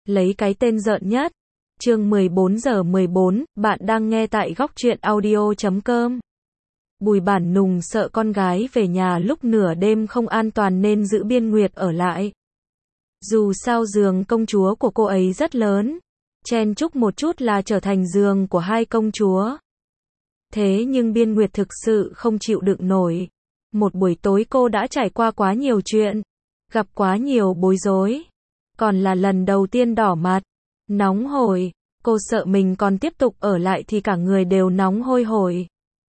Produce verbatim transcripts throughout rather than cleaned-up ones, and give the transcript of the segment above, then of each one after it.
lấy cái tên rợn nhất. Chương mười bốn giờ mười bốn, bạn đang nghe tại góc truyện audio chấm com. Bùi Bản Nùng sợ con gái về nhà lúc nửa đêm không an toàn nên giữ Biên Nguyệt ở lại. Dù sao giường công chúa của cô ấy rất lớn, chen chúc một chút là trở thành giường của hai công chúa. Thế nhưng Biên Nguyệt thực sự không chịu đựng nổi. Một buổi tối cô đã trải qua quá nhiều chuyện, gặp quá nhiều bối rối. Còn là lần đầu tiên đỏ mặt, nóng hổi, cô sợ mình còn tiếp tục ở lại thì cả người đều nóng hôi hổi.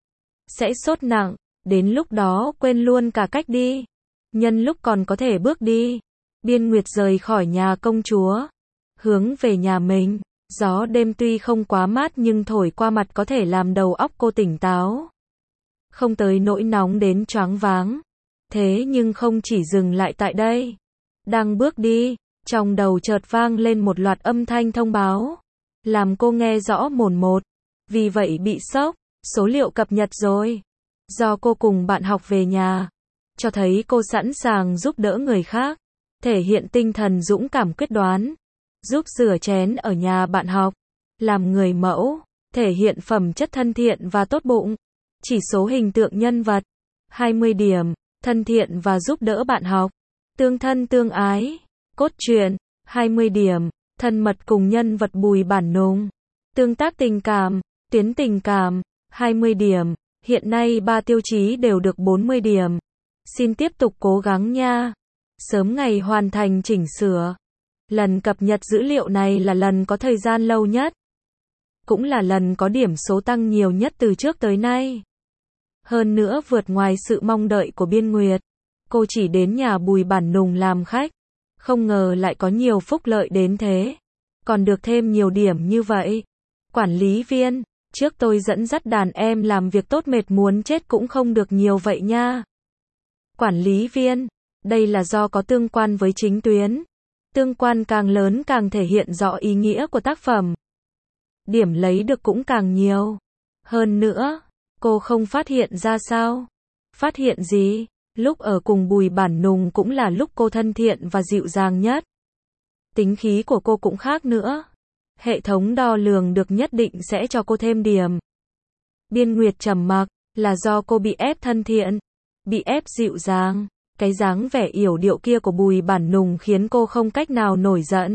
Sẽ sốt nặng, đến lúc đó quên luôn cả cách đi. Nhân lúc còn có thể bước đi, Biên Nguyệt rời khỏi nhà công chúa, hướng về nhà mình. Gió đêm tuy không quá mát nhưng thổi qua mặt có thể làm đầu óc cô tỉnh táo. Không tới nỗi nóng đến choáng váng. Thế nhưng không chỉ dừng lại tại đây. Đang bước đi, trong đầu chợt vang lên một loạt âm thanh thông báo, làm cô nghe rõ mồn một. Vì vậy bị sốc, số liệu cập nhật rồi. Do cô cùng bạn học về nhà, cho thấy cô sẵn sàng giúp đỡ người khác, thể hiện tinh thần dũng cảm quyết đoán, giúp rửa chén ở nhà bạn học, làm người mẫu, thể hiện phẩm chất thân thiện và tốt bụng. Chỉ số hình tượng nhân vật, hai mươi điểm, thân thiện và giúp đỡ bạn học, tương thân tương ái. Cốt truyện, hai mươi điểm, thân mật cùng nhân vật Bùi Bản Nùng. Tương tác tình cảm, tuyến tình cảm, hai mươi điểm. Hiện nay ba tiêu chí đều được bốn mươi điểm. Xin tiếp tục cố gắng nha. Sớm ngày hoàn thành chỉnh sửa. Lần cập nhật dữ liệu này là lần có thời gian lâu nhất. Cũng là lần có điểm số tăng nhiều nhất từ trước tới nay. Hơn nữa vượt ngoài sự mong đợi của Biên Nguyệt. Cô chỉ đến nhà Bùi Bản Nùng làm khách. Không ngờ lại có nhiều phúc lợi đến thế. Còn được thêm nhiều điểm như vậy. Quản lý viên, trước tôi dẫn dắt đàn em làm việc tốt mệt muốn chết cũng không được nhiều vậy nha. Quản lý viên, đây là do có tương quan với chính tuyến. Tương quan càng lớn càng thể hiện rõ ý nghĩa của tác phẩm. Điểm lấy được cũng càng nhiều. Hơn nữa, cô không phát hiện ra sao? Phát hiện gì? Lúc ở cùng Bùi Bản Nùng cũng là lúc cô thân thiện và dịu dàng nhất. Tính khí của cô cũng khác nữa. Hệ thống đo lường được nhất định sẽ cho cô thêm điểm. Biên Nguyệt trầm mặc, là do cô bị ép thân thiện, bị ép dịu dàng. Cái dáng vẻ yểu điệu kia của Bùi Bản Nùng khiến cô không cách nào nổi giận.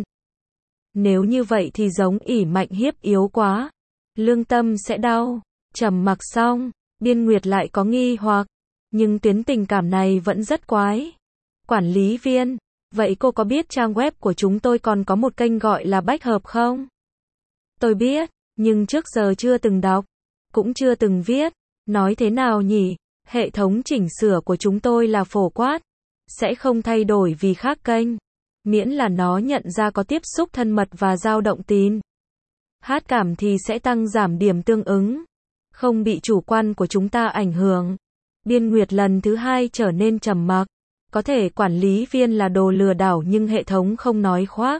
Nếu như vậy thì giống ỷ mạnh hiếp yếu quá. Lương tâm sẽ đau. Trầm mặc xong, Biên Nguyệt lại có nghi hoặc. Nhưng tuyến tình cảm này vẫn rất quái. Quản lý viên, vậy cô có biết trang web của chúng tôi còn có một kênh gọi là Bách Hợp không? Tôi biết, nhưng trước giờ chưa từng đọc, cũng chưa từng viết. Nói thế nào nhỉ? Hệ thống chỉnh sửa của chúng tôi là phổ quát, sẽ không thay đổi vì khác kênh, miễn là nó nhận ra có tiếp xúc thân mật và dao động tin. Hát cảm thì sẽ tăng giảm điểm tương ứng, không bị chủ quan của chúng ta ảnh hưởng. Biên Nguyệt lần thứ hai trở nên trầm mặc. Có thể quản lý viên là đồ lừa đảo nhưng hệ thống không nói khoác.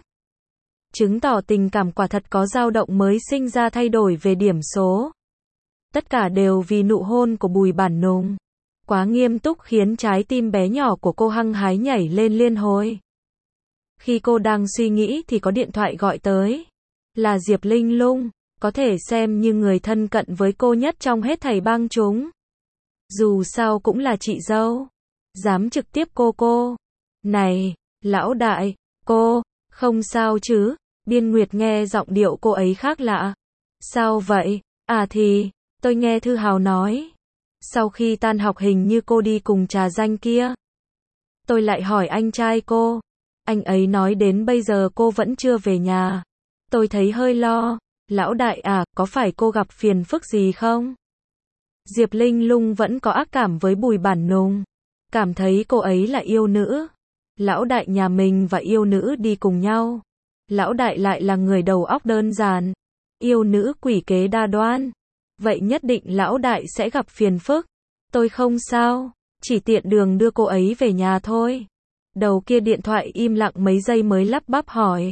Chứng tỏ tình cảm quả thật có dao động mới sinh ra thay đổi về điểm số. Tất cả đều vì nụ hôn của Bùi Bản Nùng. Quá nghiêm túc khiến trái tim bé nhỏ của cô hăng hái nhảy lên liên hồi. Khi cô đang suy nghĩ thì có điện thoại gọi tới. Là Diệp Linh Lung, có thể xem như người thân cận với cô nhất trong hết thảy bang chúng. Dù sao cũng là chị dâu. Dám trực tiếp cô cô. Này, lão đại, cô, không sao chứ? Biên Nguyệt nghe giọng điệu cô ấy khác lạ. Sao vậy? À thì, tôi nghe Thư Hào nói. Sau khi tan học hình như cô đi cùng trà danh kia. Tôi lại hỏi anh trai cô. Anh ấy nói đến bây giờ cô vẫn chưa về nhà. Tôi thấy hơi lo. Lão đại à, có phải cô gặp phiền phức gì không? Diệp Linh Lung vẫn có ác cảm với Bùi Bản Nùng. Cảm thấy cô ấy là yêu nữ. Lão đại nhà mình và yêu nữ đi cùng nhau. Lão đại lại là người đầu óc đơn giản. Yêu nữ quỷ kế đa đoan. Vậy nhất định lão đại sẽ gặp phiền phức. Tôi không sao. Chỉ tiện đường đưa cô ấy về nhà thôi. Đầu kia điện thoại im lặng mấy giây mới lắp bắp hỏi.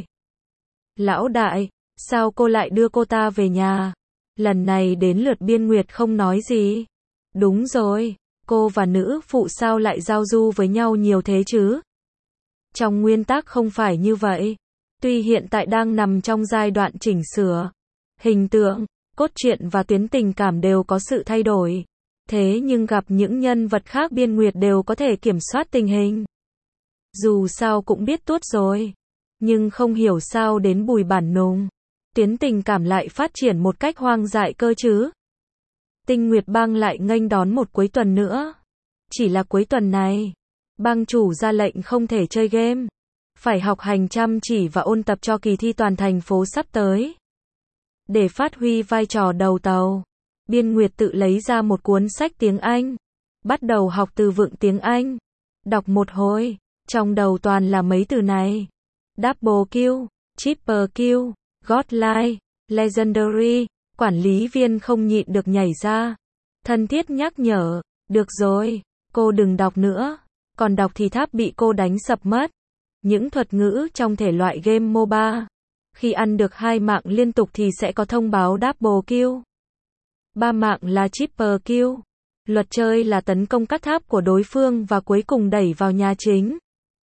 Lão đại, sao cô lại đưa cô ta về nhà? Lần này đến lượt Biên Nguyệt không nói gì. Đúng rồi, cô và nữ phụ sao lại giao du với nhau nhiều thế chứ? Trong nguyên tắc không phải như vậy. Tuy hiện tại đang nằm trong giai đoạn chỉnh sửa, hình tượng, cốt truyện và tuyến tình cảm đều có sự thay đổi, thế nhưng gặp những nhân vật khác Biên Nguyệt đều có thể kiểm soát tình hình. Dù sao cũng biết tuốt rồi, nhưng không hiểu sao đến Bùi Bản Nùng, tuyến tình cảm lại phát triển một cách hoang dại cơ chứ. Tinh Nguyệt Bang lại nghênh đón một cuối tuần nữa. Chỉ là cuối tuần này, bang chủ ra lệnh không thể chơi game, phải học hành chăm chỉ và ôn tập cho kỳ thi toàn thành phố sắp tới. Để phát huy vai trò đầu tàu, Biên Nguyệt tự lấy ra một cuốn sách tiếng Anh, bắt đầu học từ vựng tiếng Anh. Đọc một hồi, trong đầu toàn là mấy từ này: Double kill, Triple kill, Godlike, Legendary. Quản lý viên không nhịn được nhảy ra, thân thiết nhắc nhở, được rồi, cô đừng đọc nữa, còn đọc thì tháp bị cô đánh sập mất. Những thuật ngữ trong thể loại game MOBA, khi ăn được hai mạng liên tục thì sẽ có thông báo double kill. Ba mạng là triple kill. Luật chơi là tấn công các tháp của đối phương và cuối cùng đẩy vào nhà chính.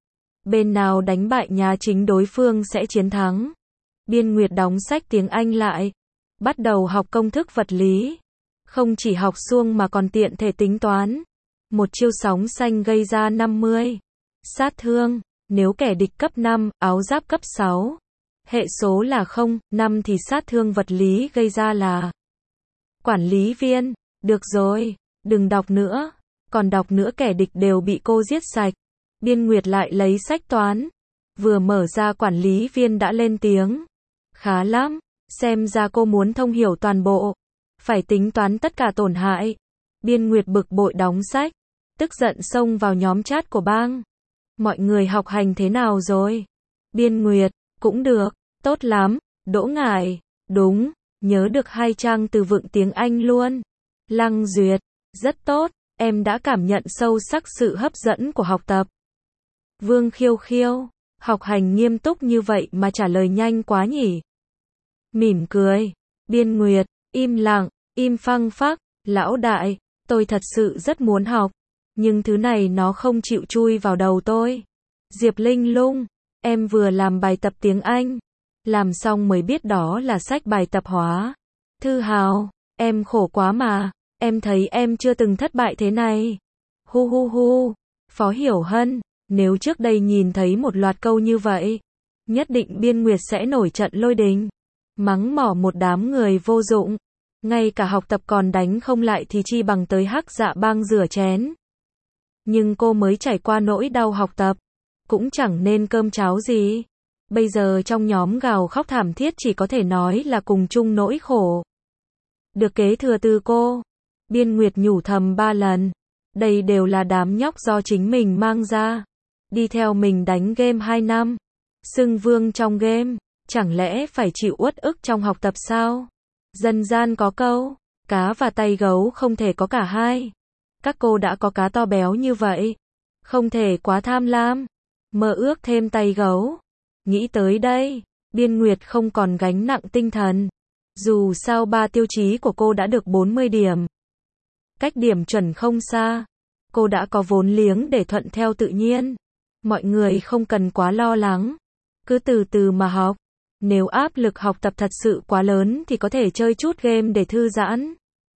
Bên nào đánh bại nhà chính đối phương sẽ chiến thắng. Biên Nguyệt đóng sách tiếng Anh lại, bắt đầu học công thức vật lý. Không chỉ học suông mà còn tiện thể tính toán. Một chiêu sóng xanh gây ra năm mươi sát thương, nếu kẻ địch cấp năm, áo giáp cấp sáu. Hệ số là không, năm thì sát thương vật lý gây ra là. Quản lý viên, được rồi, đừng đọc nữa, còn đọc nữa kẻ địch đều bị cô giết sạch. Biên Nguyệt lại lấy sách toán, vừa mở ra quản lý viên đã lên tiếng. Khá lắm, xem ra cô muốn thông hiểu toàn bộ, phải tính toán tất cả tổn hại. Biên Nguyệt bực bội đóng sách, tức giận xông vào nhóm chat của bang. Mọi người học hành thế nào rồi? Biên Nguyệt, cũng được, tốt lắm. Đỗ Ngải, đúng, nhớ được hai trang từ vựng tiếng Anh luôn. Lăng Duyệt, rất tốt, em đã cảm nhận sâu sắc sự hấp dẫn của học tập. Vương Khiêu Khiêu, học hành nghiêm túc như vậy mà trả lời nhanh quá nhỉ? Mỉm cười. Biên Nguyệt, im lặng, im phăng phắc. Lão đại, tôi thật sự rất muốn học, nhưng thứ này nó không chịu chui vào đầu tôi. Diệp Linh Lung, em vừa làm bài tập tiếng Anh, làm xong mới biết đó là sách bài tập hóa. Thư Hào, em khổ quá mà, em thấy em chưa từng thất bại thế này. Hu hu hu. Phó Hiểu Hân, nếu trước đây nhìn thấy một loạt câu như vậy, nhất định Biên Nguyệt sẽ nổi trận lôi đình, mắng mỏ một đám người vô dụng. Ngay cả học tập còn đánh không lại thì chi bằng tới Hắc Dạ Bang rửa chén. Nhưng cô mới trải qua nỗi đau học tập, cũng chẳng nên cơm cháo gì. Bây giờ trong nhóm gào khóc thảm thiết chỉ có thể nói là cùng chung nỗi khổ. Được kế thừa từ cô. Biên Nguyệt nhủ thầm ba lần. Đây đều là đám nhóc do chính mình mang ra. Đi theo mình đánh game hai năm. Xưng vương trong game. Chẳng lẽ phải chịu uất ức trong học tập sao? Dân gian có câu, cá và tay gấu không thể có cả hai. Các cô đã có cá to béo như vậy, không thể quá tham lam, mơ ước thêm tay gấu. Nghĩ tới đây, Biên Nguyệt không còn gánh nặng tinh thần. Dù sao ba tiêu chí của cô đã được bốn mươi điểm. Cách điểm chuẩn không xa. Cô đã có vốn liếng để thuận theo tự nhiên. Mọi người không cần quá lo lắng. Cứ từ từ mà học. Nếu áp lực học tập thật sự quá lớn thì có thể chơi chút game để thư giãn.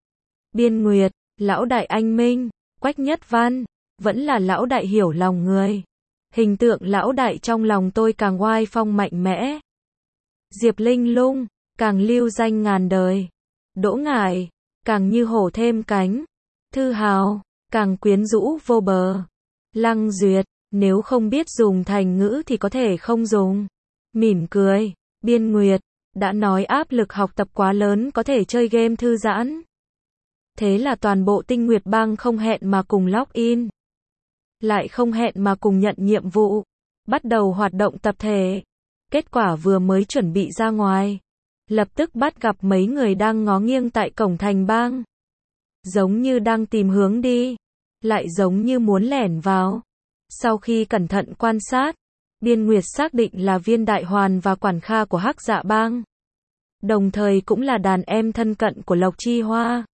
Biên Nguyệt, lão đại anh minh, Quách Nhất Văn, vẫn là lão đại hiểu lòng người. Hình tượng lão đại trong lòng tôi càng oai phong mạnh mẽ. Diệp Linh Lung, càng lưu danh ngàn đời. Đỗ Ngải, càng như hổ thêm cánh. Thư Hào, càng quyến rũ vô bờ. Lăng Duyệt, nếu không biết dùng thành ngữ thì có thể không dùng. Mỉm cười. Biên Nguyệt, đã nói áp lực học tập quá lớn có thể chơi game thư giãn. Thế là toàn bộ Tinh Nguyệt Bang không hẹn mà cùng login. Lại không hẹn mà cùng nhận nhiệm vụ. Bắt đầu hoạt động tập thể. Kết quả vừa mới chuẩn bị ra ngoài. Lập tức bắt gặp mấy người đang ngó nghiêng tại cổng thành bang. Giống như đang tìm hướng đi. Lại giống như muốn lẻn vào. Sau khi cẩn thận quan sát, Biên Nguyệt xác định là Viên Đại Hoàn và Quản Kha của Hắc Dạ Bang. Đồng thời cũng là đàn em thân cận của Lộc Chi Hoa.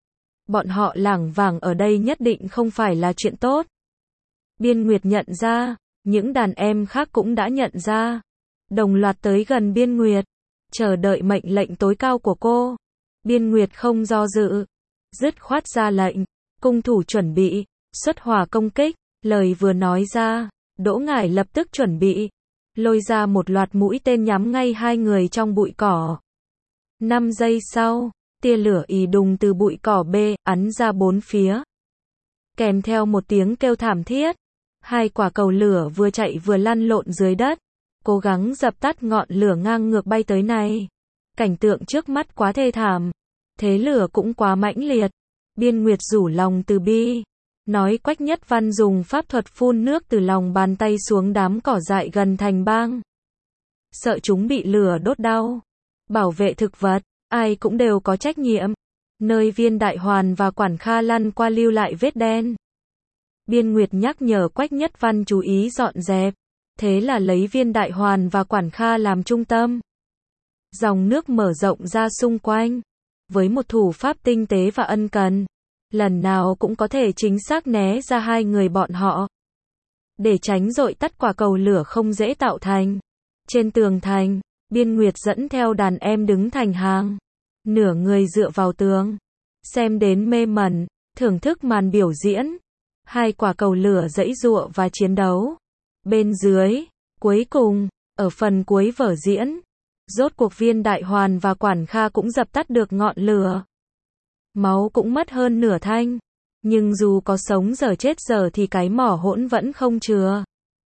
Bọn họ lảng vảng ở đây nhất định không phải là chuyện tốt. Biên Nguyệt nhận ra, những đàn em khác cũng đã nhận ra. đồng loạt tới gần Biên Nguyệt, chờ đợi mệnh lệnh tối cao của cô. Biên Nguyệt không do dự, dứt khoát ra lệnh, cung thủ chuẩn bị, xuất hỏa công kích, lời vừa nói ra, Đỗ Ngải lập tức chuẩn bị, lôi ra một loạt mũi tên nhắm ngay hai người trong bụi cỏ. Năm giây sau, tia lửa ì đùng từ bụi cỏ bê, ắn ra bốn phía. Kèm theo một tiếng kêu thảm thiết, hai quả cầu lửa vừa chạy vừa lăn lộn dưới đất, cố gắng dập tắt ngọn lửa ngang ngược bay tới này. Cảnh tượng trước mắt quá thê thảm, thế lửa cũng quá mãnh liệt. Biên Nguyệt rủ lòng từ bi, nói Quách Nhất Văn dùng pháp thuật phun nước từ lòng bàn tay xuống đám cỏ dại gần thành bang. Sợ chúng bị lửa đốt đau. Bảo vệ thực vật, ai cũng đều có trách nhiệm. Nơi Viên Đại Hoàn và Quản Kha lăn qua lưu lại vết đen. Biên Nguyệt nhắc nhở Quách Nhất Văn chú ý dọn dẹp. Thế là lấy Viên Đại Hoàn và Quản Kha làm trung tâm. Dòng nước mở rộng ra xung quanh. Với một thủ pháp tinh tế và ân cần, lần nào cũng có thể chính xác né ra hai người bọn họ. Để tránh dội tắt quả cầu lửa không dễ tạo thành. Trên tường thành, Biên Nguyệt dẫn theo đàn em đứng thành hàng. Nửa người dựa vào tường. Xem đến mê mẩn, thưởng thức màn biểu diễn. Hai quả cầu lửa giãy giụa và chiến đấu. Bên dưới, cuối cùng, ở phần cuối vở diễn, rốt cuộc Viên Đại Hoàn và Quản Kha cũng dập tắt được ngọn lửa. Máu cũng mất hơn nửa thanh. Nhưng dù có sống giờ chết giờ thì cái mỏ hỗn vẫn không chừa.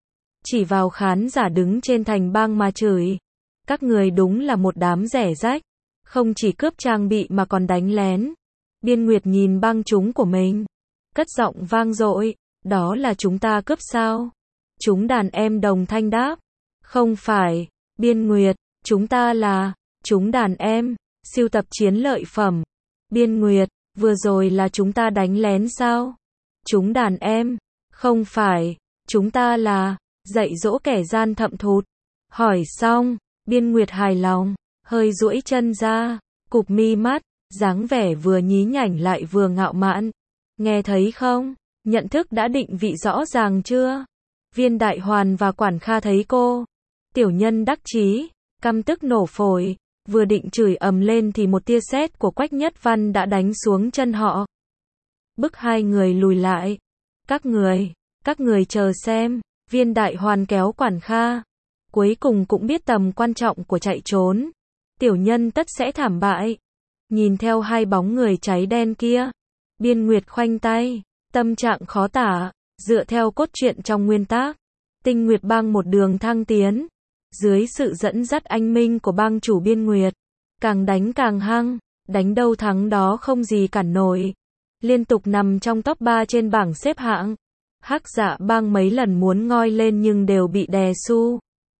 Chỉ vào khán giả đứng trên thành bang mà chửi. Các người đúng là một đám rẻ rách. Không chỉ cướp trang bị mà còn đánh lén. Biên Nguyệt nhìn bang chúng của mình. Cất giọng vang dội. Đó là chúng ta cướp sao? Chúng đàn em đồng thanh đáp. Không phải, Biên Nguyệt, chúng ta là, chúng đàn em, sưu tập chiến lợi phẩm. Biên Nguyệt, vừa rồi là chúng ta đánh lén sao? Chúng đàn em, không phải, chúng ta là, dạy dỗ kẻ gian thậm thụt. Hỏi xong, Biên Nguyệt hài lòng, hơi duỗi chân ra, cụp mi mắt, dáng vẻ vừa nhí nhảnh lại vừa ngạo mạn. Nghe thấy không? Nhận thức đã định vị rõ ràng chưa? Viên Đại Hoàn và Quản Kha thấy cô. Tiểu nhân đắc chí, căm tức nổ phổi, vừa định chửi ầm lên thì một tia sét của Quách Nhất Văn đã đánh xuống chân họ. Bức hai người lùi lại. Các người, các người chờ xem, Viên Đại Hoàn kéo Quản Kha. Cuối cùng cũng biết tầm quan trọng của chạy trốn. Tiểu nhân tất sẽ thảm bại. Nhìn theo hai bóng người cháy đen kia. Biên Nguyệt khoanh tay, tâm trạng khó tả, dựa theo cốt truyện trong nguyên tác. Tinh Nguyệt bang một đường thăng tiến. Dưới sự dẫn dắt anh minh của bang chủ Biên Nguyệt, càng đánh càng hăng, đánh đâu thắng đó không gì cản nổi. Liên tục nằm trong top ba trên bảng xếp hạng. Hắc Dạ bang mấy lần muốn ngoi lên nhưng đều bị đè su.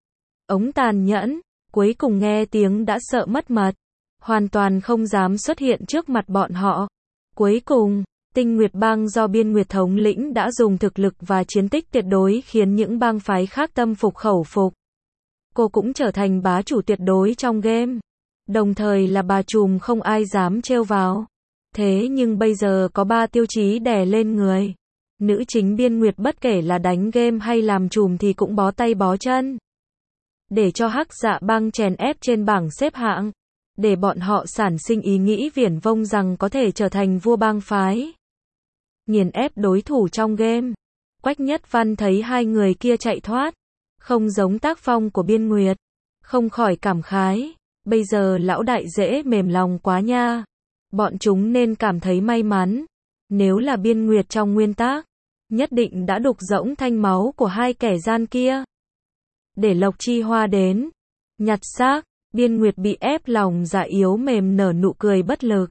Ống tàn nhẫn, cuối cùng nghe tiếng đã sợ mất mật. Hoàn toàn không dám xuất hiện trước mặt bọn họ. Cuối cùng, Tinh Nguyệt bang do Biên Nguyệt thống lĩnh đã dùng thực lực và chiến tích tuyệt đối khiến những bang phái khác tâm phục khẩu phục. Cô cũng trở thành bá chủ tuyệt đối trong game. Đồng thời là bà trùm không ai dám trêu vào. Thế nhưng bây giờ có ba tiêu chí đè lên người. Nữ chính Biên Nguyệt bất kể là đánh game hay làm trùm thì cũng bó tay bó chân. Để cho Hắc Dạ bang chèn ép trên bảng xếp hạng. Để bọn họ sản sinh ý nghĩ viển vông rằng có thể trở thành vua bang phái. Nghiền ép đối thủ trong game. Quách Nhất Văn thấy hai người kia chạy thoát. Không giống tác phong của Biên Nguyệt. Không khỏi cảm khái. Bây giờ lão đại dễ mềm lòng quá nha. Bọn chúng nên cảm thấy may mắn. Nếu là Biên Nguyệt trong nguyên tác, nhất định đã đục rỗng thanh máu của hai kẻ gian kia. Để Lộc Chi Hoa đến. Nhặt xác. Biên Nguyệt bị ép lòng dạ yếu mềm nở nụ cười bất lực.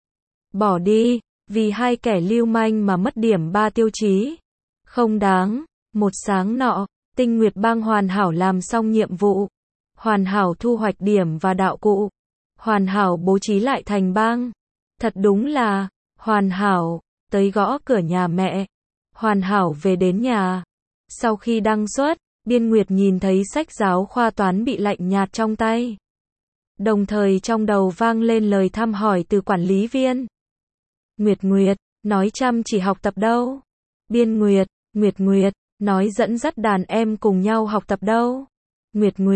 Bỏ đi. Vì hai kẻ lưu manh mà mất điểm ba tiêu chí. Không đáng. Một sáng nọ. Tinh Nguyệt bang hoàn hảo làm xong nhiệm vụ. Hoàn hảo thu hoạch điểm và đạo cụ. Hoàn hảo bố trí lại thành bang. Thật đúng là, hoàn hảo, tới gõ cửa nhà mẹ. Hoàn hảo về đến nhà. Sau khi đăng xuất, Biên Nguyệt nhìn thấy sách giáo khoa toán bị lạnh nhạt trong tay. Đồng thời trong đầu vang lên lời thăm hỏi từ quản lý viên. Nguyệt Nguyệt, nói chăm chỉ học tập đâu? Biên Nguyệt, Nguyệt Nguyệt, nói dẫn dắt đàn em cùng nhau học tập đâu? Nguyệt Nguyệt,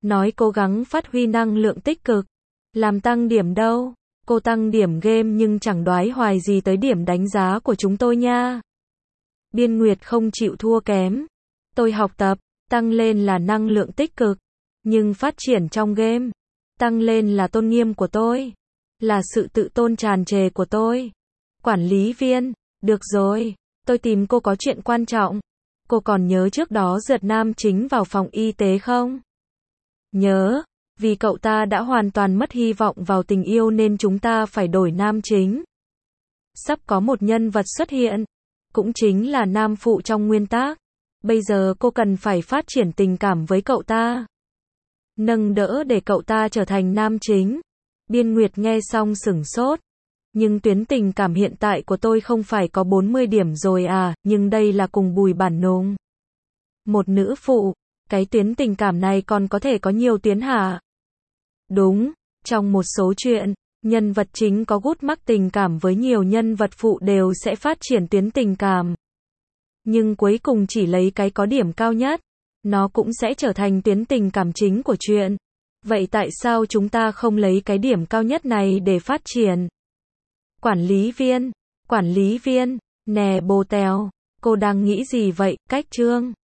nói cố gắng phát huy năng lượng tích cực. Làm tăng điểm đâu? Cô tăng điểm game nhưng chẳng đoái hoài gì tới điểm đánh giá của chúng tôi nha. Biên Nguyệt không chịu thua kém. Tôi học tập, tăng lên là năng lượng tích cực. Nhưng phát triển trong game, tăng lên là tôn nghiêm của tôi. Là sự tự tôn tràn trề của tôi. Quản lý viên, được rồi, tôi tìm cô có chuyện quan trọng. Cô còn nhớ trước đó rượt nam chính vào phòng y tế không? Nhớ, vì cậu ta đã hoàn toàn mất hy vọng vào tình yêu nên chúng ta phải đổi nam chính. Sắp có một nhân vật xuất hiện, cũng chính là nam phụ trong nguyên tác. Bây giờ cô cần phải phát triển tình cảm với cậu ta. Nâng đỡ để cậu ta trở thành nam chính. Biên Nguyệt nghe xong sửng sốt. Nhưng tuyến tình cảm hiện tại của tôi không phải có bốn mươi điểm rồi à, nhưng đây là cùng Bùi Bản Nùng. Một nữ phụ, cái tuyến tình cảm này còn có thể có nhiều tuyến hả? Đúng, trong một số chuyện, nhân vật chính có gút mắc tình cảm với nhiều nhân vật phụ đều sẽ phát triển tuyến tình cảm. Nhưng cuối cùng chỉ lấy cái có điểm cao nhất, nó cũng sẽ trở thành tuyến tình cảm chính của chuyện. Vậy tại sao chúng ta không lấy cái điểm cao nhất này để phát triển? Quản lý viên, quản lý viên, nè bồ tèo, cô đang nghĩ gì vậy, Cách Trương?